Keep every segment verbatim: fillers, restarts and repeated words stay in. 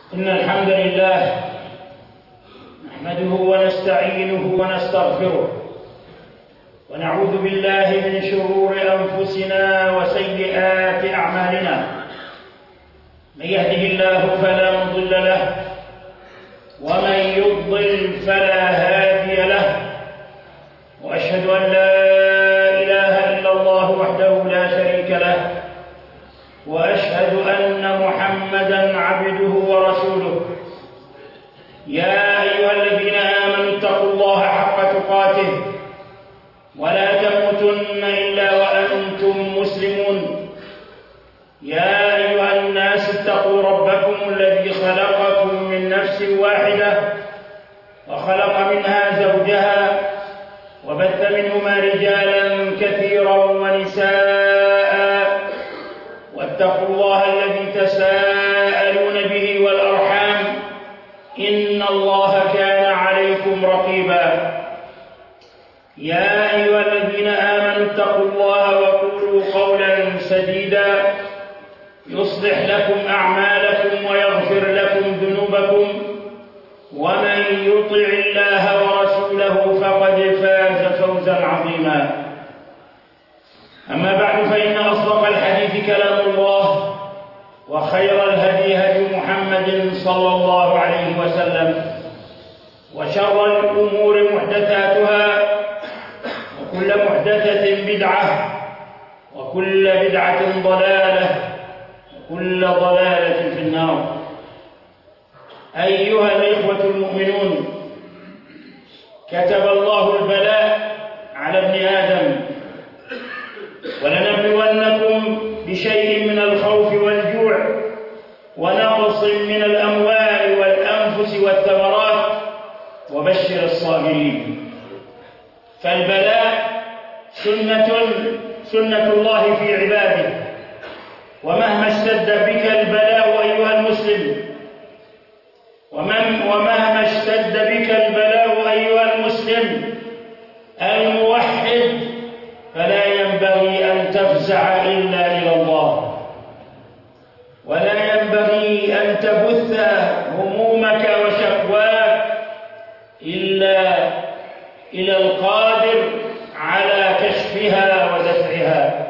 إن الحمد لله نحمده ونستعينه ونستغفره ونعوذ بالله من شرور أنفسنا وسيئات أعمالنا. من يهده الله فلا مضل له ومن يضلل فلا هادي له، وأشهد أن لا إله إلا الله وحده لا شريك له، وأشهد أن محمدًا عبده ورسوله. يا أيها الذين آمنوا اتقوا الله حق تقاته ولا تموتن إلا وأنتم مسلمون. يا أيها الناس اتقوا ربكم الذي خلقكم من نفس واحدة وخلق منها زوجها وبث منهما رجالا كثيرا ونساء، واتقوا الله الذي تساءلون به والأرحام إن الله كان عليكم رقيبا. يا أيها الذين آمنوا اتقوا الله وقولوا قولا سديدا يصلح لكم أعمالكم ويغفر لكم ذنوبكم، ومن يطع الله ورسوله فقد فاز فوزا عظيما. أما بعد، فإن أصدق الحديث كلام الله، وخير الهدي هدي محمد صلى الله عليه وسلم، وشر الأمور محدثاتها، وكل محدثة بدعة، وكل بدعة ضلالة، وكل ضلالة في النار. أيها الإخوة المؤمنون، كتب الله البلاء على ابن آدم، ولنبلونكم بشيء من الخوف والجوع ونقص من الأموال والأنفس والثمرات وبشر الصابرين. فالبلاء سنة سنة الله في عباده، ومهما اشتد بك البلاء أيها المسلم ومهما اشتد بك البلاء أيها المسلم الموحد، فلا ينبغي أن تفزع إلا إلى الله، ولا ينبغي أن تبث همومك وشكواك إلا إلى القادر على كشفها ودفعها.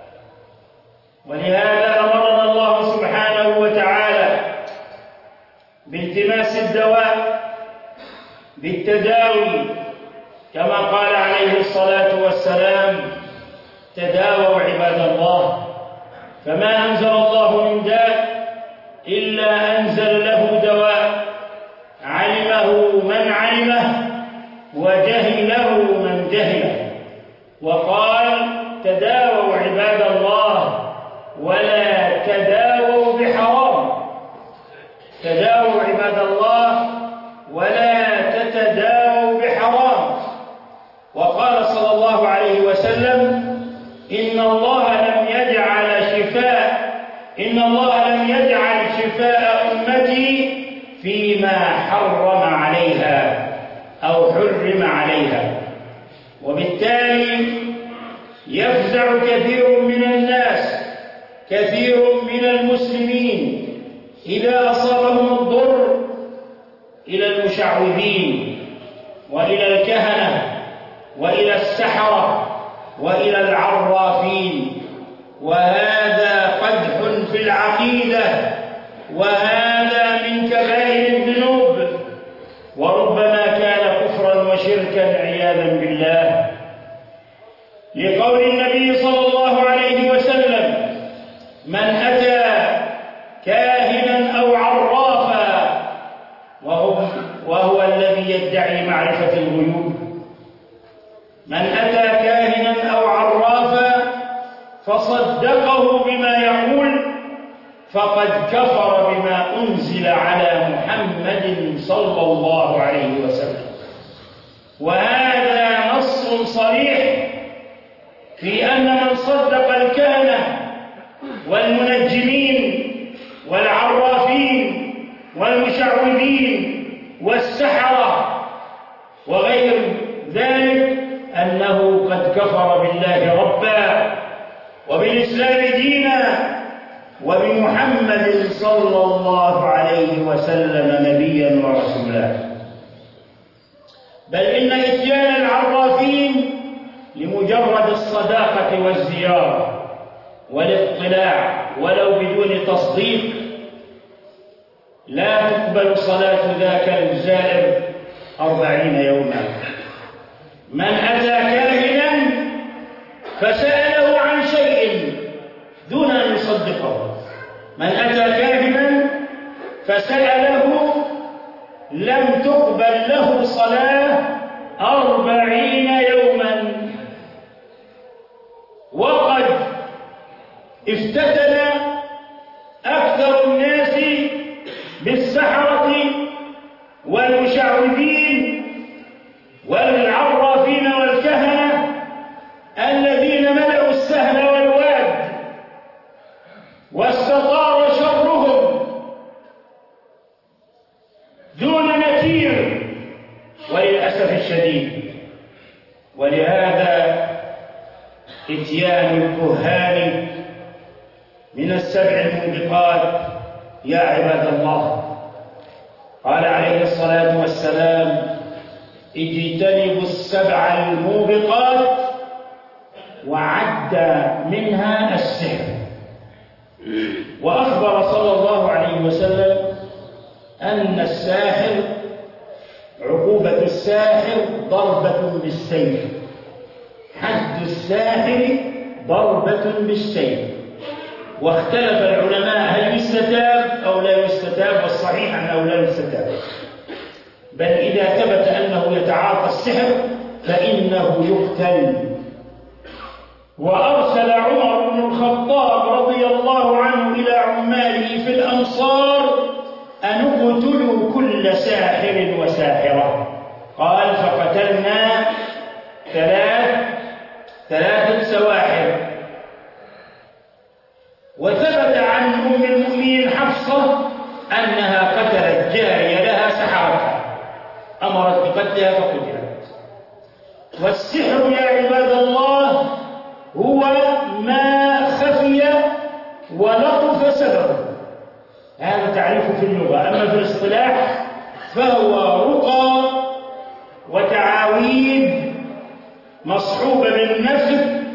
ولهذا أمرنا الله سبحانه وتعالى بالتماس الدواء بالتداوي، كما قال عليه الصلاة والسلام: تداووا عباد الله. فما أنزل الله من داء إلا أنزل له دواء، علمه من علمه وجهله من جهله. وقال: تداووا عباد الله ولا تداووا بحرام. تداووا عباد الله ولا تتداووا بحرام. وقال صلى الله عليه وسلم: إن الله لم يجعل شفاء إن الله لم يجعل شفاء أمتي فيما حرم عليها أو حرم عليها. وبالتالي يفزع كثير من الناس، كثير من المسلمين، إذا أصابهم الضر إلى المشعوذين وإلى الكهنة وإلى السحرة وإلى العرافين، وهذا قدح في العقيدة، وهذا من كبائر الذنوب، وربما كان كفرا وشركا عياذا بالله، لقول النبي صلى الله عليه وسلم: من أتى كاهنا أو عرافا وهو, وهو الذي يدعي معرفة الغيوب من أتى كاهنا أو عرافا فصدقه بما يقول فقد كفر بما أنزل على محمد صلى الله عليه وسلم. وهذا نص صريح في أن من صدق الكهنة والمنجمين والعرافين والمشعوذين والسحرة وغير ذلك أنه قد كفر بالله ربا وبالإسلام دينا وبمحمد صلى الله عليه وسلم نبيا ورسولا، بل إن إتيان العرافين لمجرد الصداقة والزيارة والاطلاع ولو بدون تصديق لا تقبل صلاة ذاك الزائر أربعين يوما. من أتى كاهنا فسأله عن شيء دون أن يصدقه، من أتى كاهنا فسأله لم تقبل له صلاة أربعين يوما. وقد افتتن أكثر الناس بالسحرة والمشعوذين والعرافين والكهنة الذين ملأوا السهل والواد واستطار شرهم دون نكير وللأسف الشديد. ولهذا إتيان الكهان من السبع الموبقات يا عباد الله. قال عليه الصلاة والسلام: اجتنبوا السبع الموبقات، وعد منها السحر. وأخبر صلى الله عليه وسلم أن الساحر عقوبة الساحر ضربة بالسيف، حد الساحر ضربة بالسيف. واختلف العلماء هل يستتاب أو لا يستتاب، والصحيح أنه لا يستتاب، بل إذا ثبت أنه يتعاطى السحر فإنه يقتل. وأرسل عمر بن الخطاب رضي الله عنه إلى عماله في الأمصار أن اقتلوا كل ساحر وساحرة. قال: فقتلنا ثلاث ثلاثة سواحر. وثبت عن أم المؤمنين حفصة أنها قتلت جارية لها سحرتها، أمرت بقتلها فقتلت. والسحر يا عباد الله هو ما خفي ولطف سببه، هذا تعريفه في اللغة. أما في الاصطلاح فهو رقى وتعاويذ مصحوبة بالنسب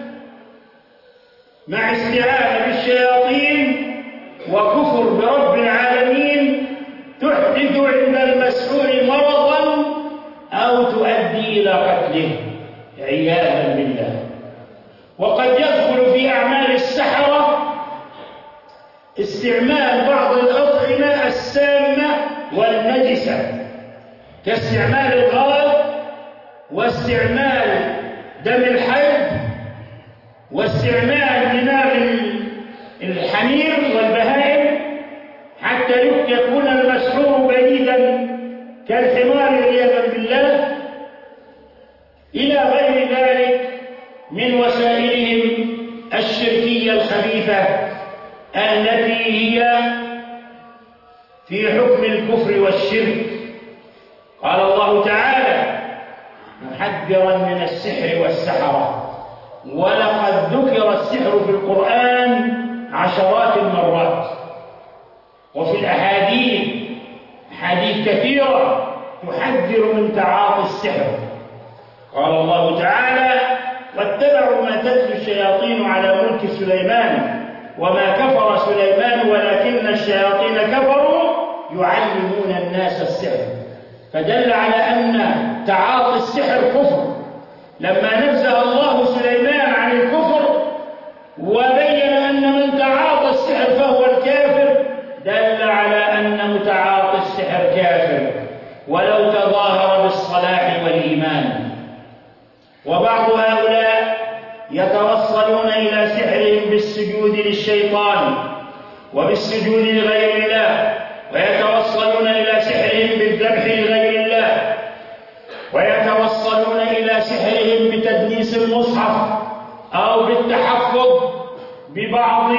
مع استعانة بالشياطين وكفر برب العالمين، تحدث عند المسحور مرضا أو تؤدي إلى قتله عياذا بالله. وقد يدخل في أعمال السحرة استعمال بعض الأطعمة السامة والنجسة كاستعمال الغاز واستعمال دم الحي واستعمال دماغ الحمير والبهائم حتى يكون المسحور بعيدا كالحمار عياذا بالله، إلى غير ذلك من وسائلهم الشركية الخبيثة التي هي في حكم الكفر والشرك. قال الله تعالى محذرا من السحر والسحرة: ولقد ذكر السحر في القرآن عشرات المرات، وفي الأحاديث حديث كثيرة تحذر من تعاطي السحر. قال الله تعالى: واتبعوا ما تتلو الشياطين على ملك سليمان وما كفر سليمان ولكن الشياطين كفروا يعلمون الناس السحر. فدل على أن تعاطي السحر كفر. لما نزه الله سليمان عن الكفر وبين أن من تعاطى السحر فهو الكافر، دل على أن متعاطي السحر كافر ولو تظاهر بالصلاح والإيمان. وبعض هؤلاء يتوصلون إلى سحرهم بالسجود للشيطان وبالسجود لغير الله، ويتوصلون إلى سحرهم بالذبح لغير الله، ويتوصلون إلى سحرهم بتدنيس المصحف أو بالتحفظ ببعض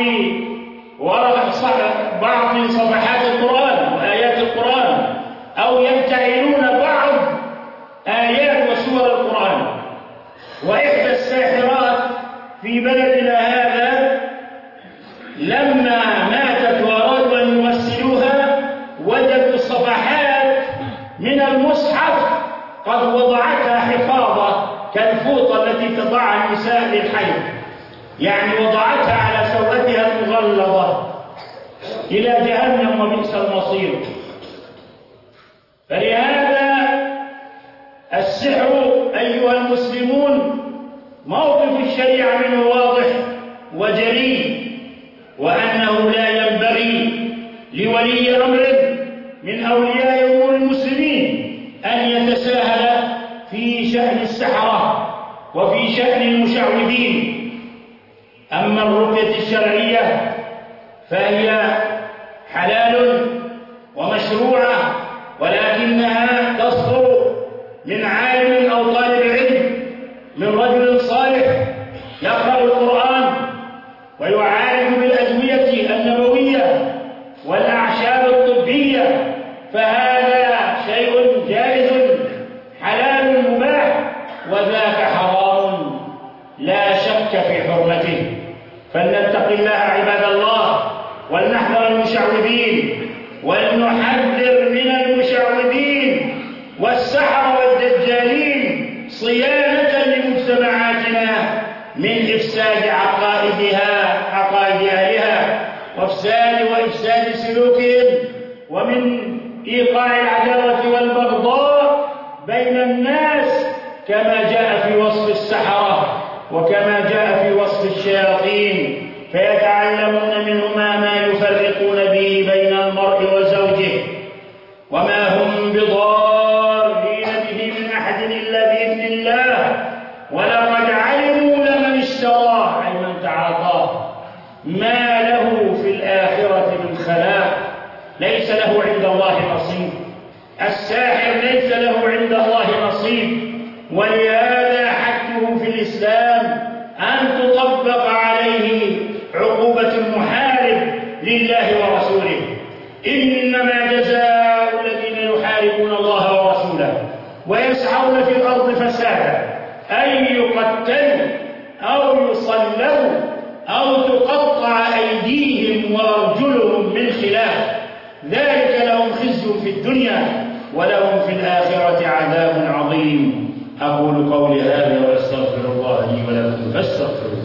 بعض صفحات القرآن وآيات القرآن، أو يمتهنون بعض آيات وسور القرآن. وإحدى الساحرات في بلدنا هذا لما ماتت وأرادوا أن يغسلوها وجدوا من المصحف قد وضعتها حفاظة كالفوطة التي تضعها النساء للحيض، يعني وضعتها على سوءتها المغلظة إلى جهنم وبئس المصير. فلهذا السحر أيها المسلمون موقف الشريعة منه واضح وجلي، وأنه لا ينبغي لولي أمر من أولياء أمور المسلمين أن يتساهل في شأن السحرة وفي شأن المشعوذين. أما الرقية الشرعية فهي حلال ومشروعة، ولكنها تصدر من عالم أو طالب علم، من رجل صالح يقرأ القرآن ويعالج بالأدوية النبوية والأعشاب الطبية، فهذا شيء جائز حلال مباح، وذاك حرام لا شك في حرمته. فلنتق الله عباد الله، ولنحذر المشعوذين، ولنحذر من المشعوذين والسحرة والدجالين صيانة لمجتمعاتنا من إفساد عقائدها عقائد أهلها وإفساد وإفساد سلوكهم، ومن إيقاع العداوة والبغضاء بين الناس، كما جاء في وصف السحرة وكما جاء في وصف الشياطين، فيتعلمون منهما ما يفرقون به بين المرء وزوجه، وما هم بضارين به من أحد إلا بإذن الله، ولقد علموا لمن اشتراه أي من تعاطاه ما له في الآخرة من خلاق، ليس له عند الله نصيب. الساحر ليس له عند الله نصيب، ولهذا حده في الإسلام أن تطبق عليه عقوبة المحارب لله ورسوله. إنما جزاء الذين يحاربون الله ورسوله ويسعون في الأرض فسادا أن يقتلوا أو يصلبوا أو تقطع أيديهم وأرجلهم من خلاف، ذلك لهم خزي في الدنيا ولهم في الآخرة عذاب عظيم. أقول قولي هذا وأستغفر الله لي ولكم فاستغفروه.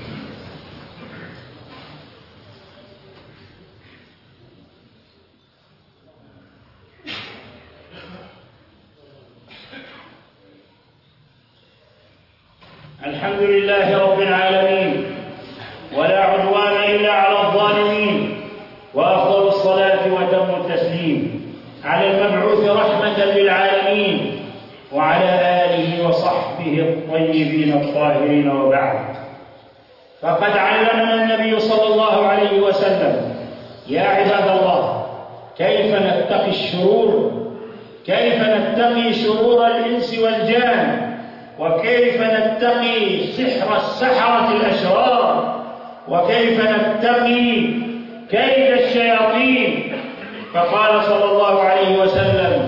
الحمد لله رب العالمين، ولا عدوان إلا على الظالمين، وأفضل الصلاة وأتم التسليم على المبعوث رحمة للعالمين وعلى آله وصحبه الطيبين الطاهرين، وبعد. فقد علمنا النبي صلى الله عليه وسلم يا عباد الله كيف نتقي الشرور، كيف نتقي شرور الإنس والجان، وكيف نتقي سحر السحرة الأشرار، وكيف نتقي كيد الشياطين. فقال صلى الله عليه وسلم: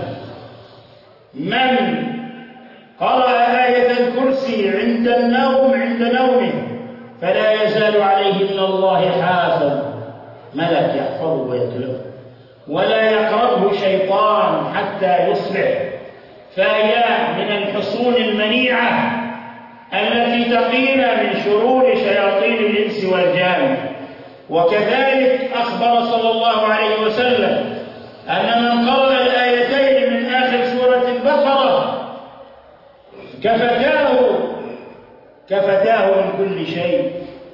من قرأ آية الكرسي عند النوم عند نومه فلا يزال عليه من الله حافظ، ملك يحفظه ويتلوه، ولا يقربه شيطان حتى يصبح، فهي من الحصون المنيعة التي تقينا من شرور شياطين الإنس والجان. وكذلك أخبر صلى الله عليه وسلم أن من قرأ الآيتين من آخر سورة البقرة كفتاه كفتاه من كل شيء،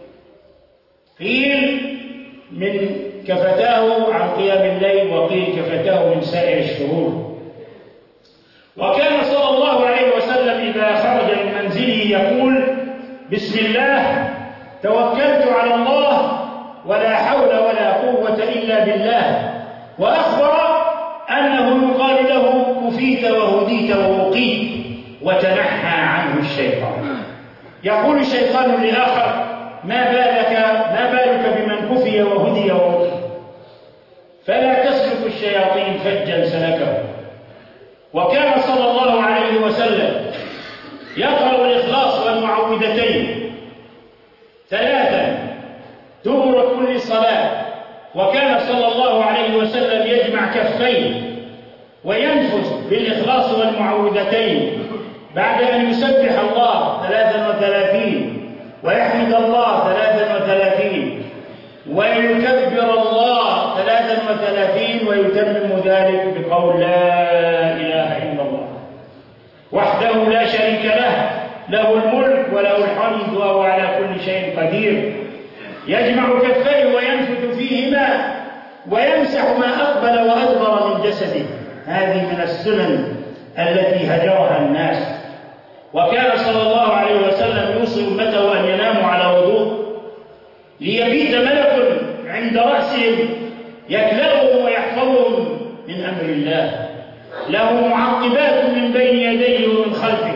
قيل من كفتاه عن قيام الليل، وقيل كفتاه من سائر الشرور. وكان صلى الله عليه وسلم إذا خرج من منزله يقول: بسم الله توكلت على الله ولا حول ولا قوة إلا بالله. وأخبر أنه يقال له: كفيت وهديت ووقيت وتنحى عنه الشيطان. يقول الشيطان لآخر: ما بالك ما بالك بمن كفي وهدي ووقيت؟ فلا تسلك الشياطين فجا سلكه. وكان صلى الله عليه وسلم يقرأ الإخلاص والمعوذتين ثلاثا دبر كل صلاة. وكان صلى الله عليه وسلم يجمع كفيه وينفذ بالإخلاص والمعوذتين بعد أن يسبح الله ثلاثا وثلاثين ويحمد الله ثلاثا وثلاثين ويكبر الله ثلاثا وثلاثين ويتمم ذلك بقول لا إله إلا الله وحده لا شريك له، له الملك وله الحمد وهو على كل شيء قدير. يجمع كفيه وينفث فيهما ويمسح ما أقبل وأدبر من جسده. هذه من السنن التي هجرها الناس. وكان صلى الله عليه وسلم يوصي أمته أن يناموا على وضوء ليبيت ملك عند رأسهم يكلأهم ويحفظهم من أمر الله، له معقبات من بين يديه ومن خلفه.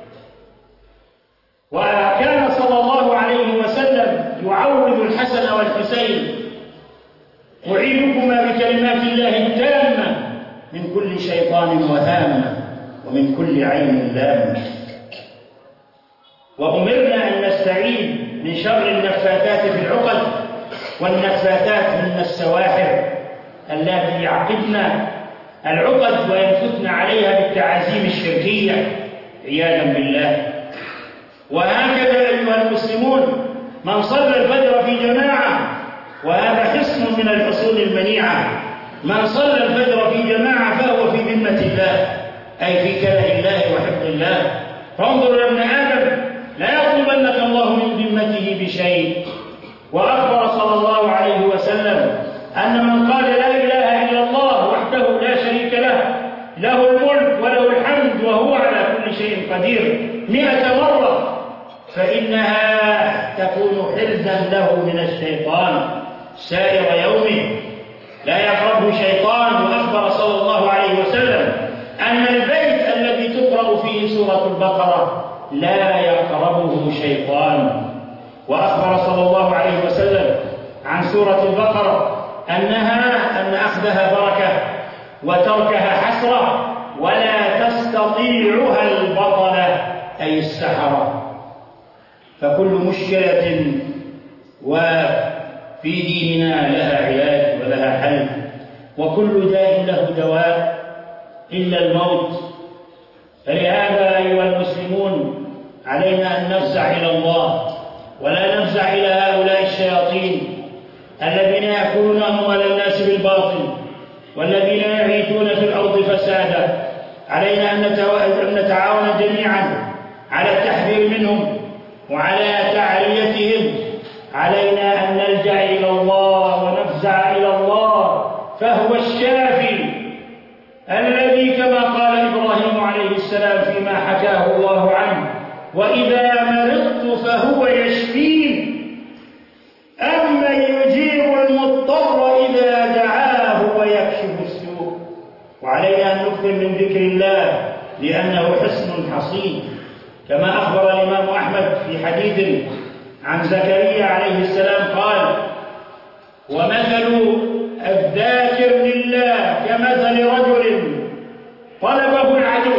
وكان صلى الله عليه وسلم يعوذ الحسن والحسين: أعيذكما بكلمات الله التامة من كل شيطان وهامة ومن كل عين لامة. وأمرنا أن نستعيذ من شر النفاثات في العقد والنفاثات من السواحر التي يعقدن العقد وينفثن عليها بالتعازيم الشركية عياذا بالله. وهكذا أيها المسلمون، من صلى الفجر في جماعة، وهذا حصن من الحصون المنيعة، من صلى الفجر في جماعة فهو في ذمة الله، أي في كلام الله وحفظ الله. فانظر يا ابن آدم، لا يطلبنك الله من ذمته بشيء. وأخبر صلى الله عليه وسلم أن من قال لا إله إلا الله وحده لا شريك له، له الملك وله الحمد وهو على كل شيء قدير، مئة مرة، فإنها تكون حرزا له من الشيطان سائر يومه، لا يقربه شيطان. وأخبر صلى الله عليه وسلم أن البيت الذي تقرأ فيه سورة البقرة لا يقربه شيطان. وأخبر صلى الله عليه وسلم عن سورة البقرة أنها أن أخذها بركة وتركها حسرة، ولا تستطيعها البطلة أي السحرة. فكل مشكلة وفي ديننا لها علاج ولها حل، وكل داء له دواء إلا الموت. فلهذا أيها المسلمون علينا أن نفزع إلى الله، ولا نفزع إلى هؤلاء الشياطين الذين يأكلون أموال الناس بالباطل والذين يعيثون في الأرض فسادا. علينا أن نتعاون جميعا على التحذير منهم وعلى تعريتهم. علينا أن نلجأ إلى الله ونفزع إلى الله، فهو الشافي الذي كما قال إبراهيم عليه السلام فيما حكاه الله عنه: وإذا مرضت فهو يشفين، أمن يجيب المضطر إذا دعاه ويكشف السوء. وعلينا أن نكثر من ذكر الله لأنه حصن حصين، كما أخبر الإمام أحمد في حديث عن زكريا عليه السلام قال: ومثل الذاكر لله كمثل رجل طلبه العدو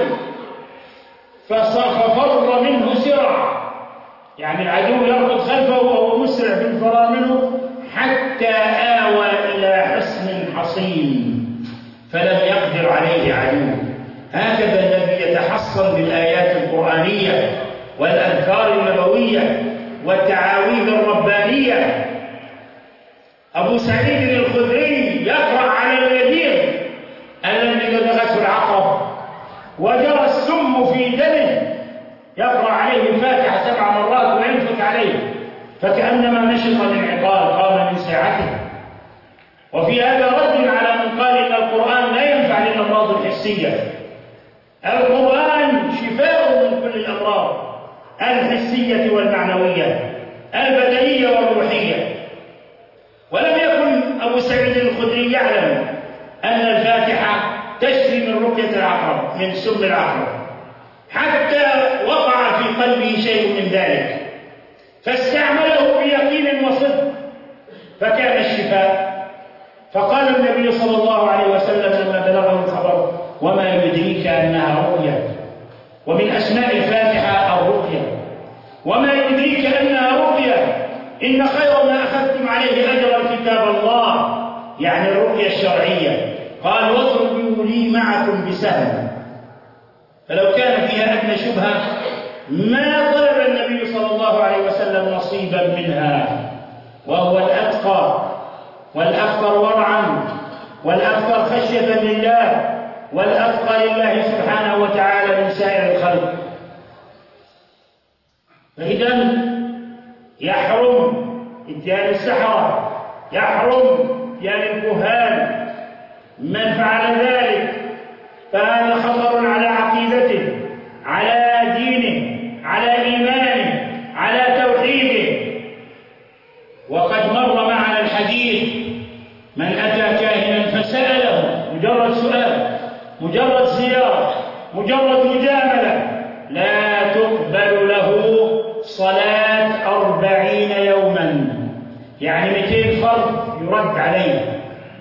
ففر منه سرع، يعني العدو يركض خلفه وهو مسرع بالفرار منه حتى آوى إلى حصن حصين فلم يقدر عليه عدو. هكذا الذي يتحصن بالآيات القرآنية والأذكار النبوية والتعاويذ الربانية. أبو سعيد الخدري يقرأ على اليتيم الذي لدغته العقرب وجرى السم في دمه، يقرأ عليه الفاتحة سبع مرات وينفث عليه فكأنما نشط الانعقاد قام من ساعته. وفي هذا رد على من قال إن القرآن لا ينفع للأمراض الحسية. القرآن شفاء من كل الأمراض الحسية والمعنوية البدنية والروحية. ولم يكن أبو سعيد الخدري يعلم أن الفاتحة تشفي من رقية العقرب، من سم العقرب، حتى وقع في قلبه شيء من ذلك فاستعمله بيقين وصدق فكان الشفاء. فقال النبي صلى الله عليه وسلم لما بلغه الخبر: وما يدريك أنها رقية؟ ومن أسماء الفاتحة الرقية. وما يدريك أنها رقية؟ إن خير ما أخذتم عليه أجرا كتاب الله، يعني الرقية الشرعية. قال: واضرب كنت لي معكم بسهم، فلو كان فيها أدنى شبهة ما طلب النبي صلى الله عليه وسلم نصيبا منها، وهو الأتقى والأكثر ورعا والأكثر خشية لله والأتقى لله سبحانه وتعالى من سائر الخلق. فإذا يحرم اتيان السحرة، يحرم اتيان الكهان. من فعل ذلك فهذا خطر على عقيدته، على دينه، على إيمانه، على توحيده. وقد مر معنا الحديث: من أتى كاهنا فسأله، مجرد سؤال، مجرد زيارة، مجرد مجاملة، لا تقبل له صلاة أربعين يوما، يعني مئتين فرض يرد عليه،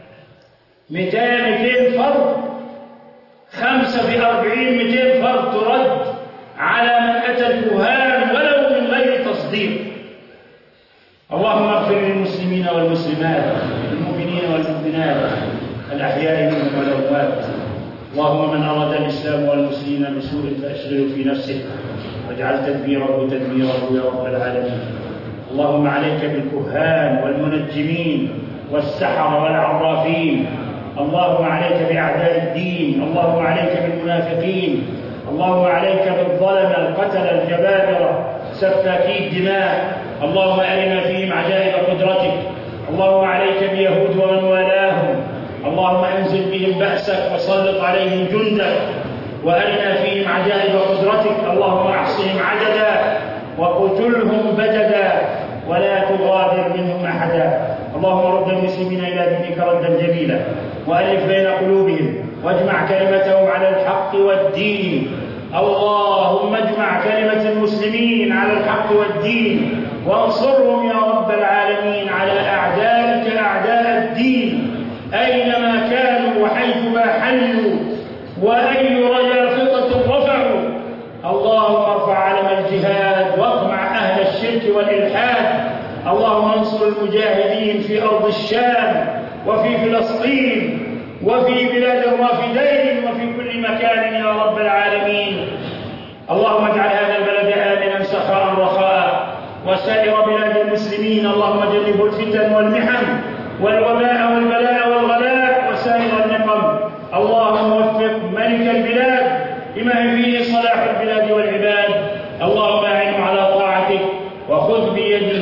مئتين فرض، خمسة في أربعين مئتين فرض ترد على من أتى الكهان ولو من غير تصديق. اللهم اغفر للمسلمين والمسلمات، المؤمنين والمؤمنات، الأحياء منهم والأموات. اللهم من أراد الإسلام والمسلمين بسوء فأشغله في نفسه واجعل تدبيره تدميره يا رب العالمين. اللهم عليك بالكهان والمنجمين والسحرة والعرافين. اللهم عليك بأعداء الدين. اللهم عليك بالمنافقين. اللهم عليك بالظلمة القتلة الجبابرة سفاكي الدماء. اللهم أرنا فيهم عجائب قدرتك. اللهم عليك بيهود ومن والاهم. اللهم أنزل بهم بأسك وسلط عليهم جندك وأرنا فيهم عجائب قدرتك. اللهم أحصهم عددا وقتلهم بددا ولا تغادر منهم أحدا. اللهم رد المسلمين إلى دينك ردا جميلا وألف بين قلوبهم واجمع كلمتهم على الحق والدين. اللهم اجمع كلمة المسلمين على الحق والدين وانصرهم يا رب العالمين على أعدائك أعداء الدين أينما كانوا وحيثما حلوا وأي رجا خطة رفعوا. اللهم ارفع علم الجهاد واقمع أهل الشرك والإلحاد. اللهم انصر المجاهدين في أرض الشام وفي فلسطين وفي بلاد الرافدين وفي كل مكان يا رب العالمين. اللهم اجعل هذا البلد آمنا سخاء رخاء وسائر بلاد المسلمين. اللهم جنب الفتن والمحن والوباء والبلاء والغلاء وسائر النقم. اللهم وفق ملك البلاد لما فيه صلاح البلاد والعباد. اللهم أعنه على طاعتك وخذ بيده